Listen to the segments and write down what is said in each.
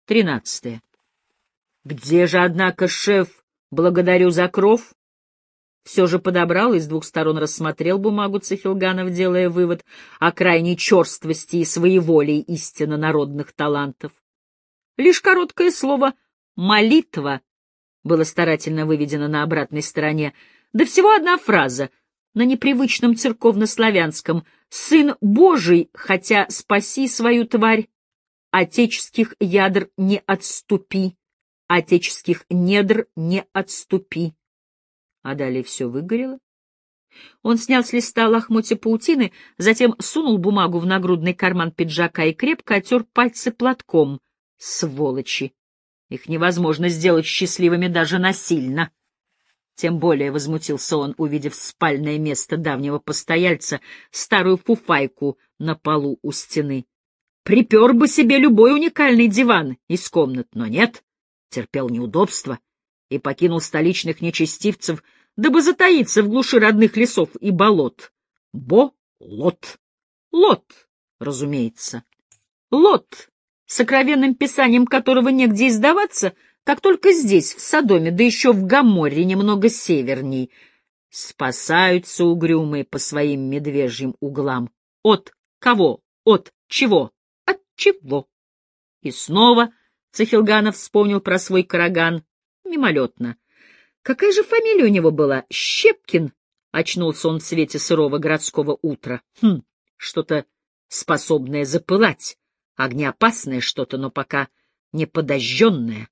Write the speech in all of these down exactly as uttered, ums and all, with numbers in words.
Тринадцатое. Где же, однако, шеф, благодарю за кров? Все же подобрал и с двух сторон рассмотрел бумагу Цихилганов, делая вывод о крайней черствости и своеволии истинно народных талантов. Лишь короткое слово «молитва» было старательно выведено на обратной стороне, да всего одна фраза на непривычном церковнославянском: «Сын Божий, хотя спаси свою тварь, отеческих ядр не отступи, отеческих недр не отступи». А далее все выгорело. Он снял с листа лохмотья паутины, затем сунул бумагу в нагрудный карман пиджака и крепко отер пальцы платком. Сволочи! Их невозможно сделать счастливыми даже насильно. Тем более возмутился он, увидев спальное место давнего постояльца, старую фуфайку на полу у стены. Припер бы себе любой уникальный диван из комнат, но нет, терпел неудобства и покинул столичных нечестивцев, дабы затаиться в глуши родных лесов и болот. Бо-лот. Лот, разумеется. Лот, сокровенным писанием которого негде издаваться, как только здесь, в Содоме, да еще в Гоморре, немного северней. Спасаются угрюмые по своим медвежьим углам. От кого? От чего? От чего? И снова Цихилганов вспомнил про свой караган. Мимолетно. Какая же фамилия у него была? Щепкин? Очнулся он в свете сырого городского утра. Хм, что-то способное запылать. Огнеопасное что-то, но пока не подожженное.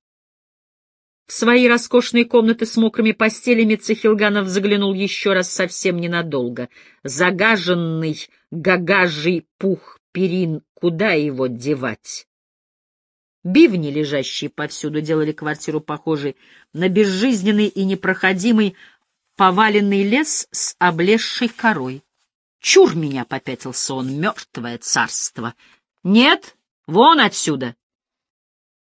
В свои роскошные комнаты с мокрыми постелями Цихилганов заглянул еще раз совсем ненадолго. Загаженный гагажий пух перин, куда его девать? Бивни, лежащие повсюду, делали квартиру похожей на безжизненный и непроходимый поваленный лес с облезшей корой. «Чур меня!» — попятился он, — «мертвое царство!» «Нет, вон отсюда!»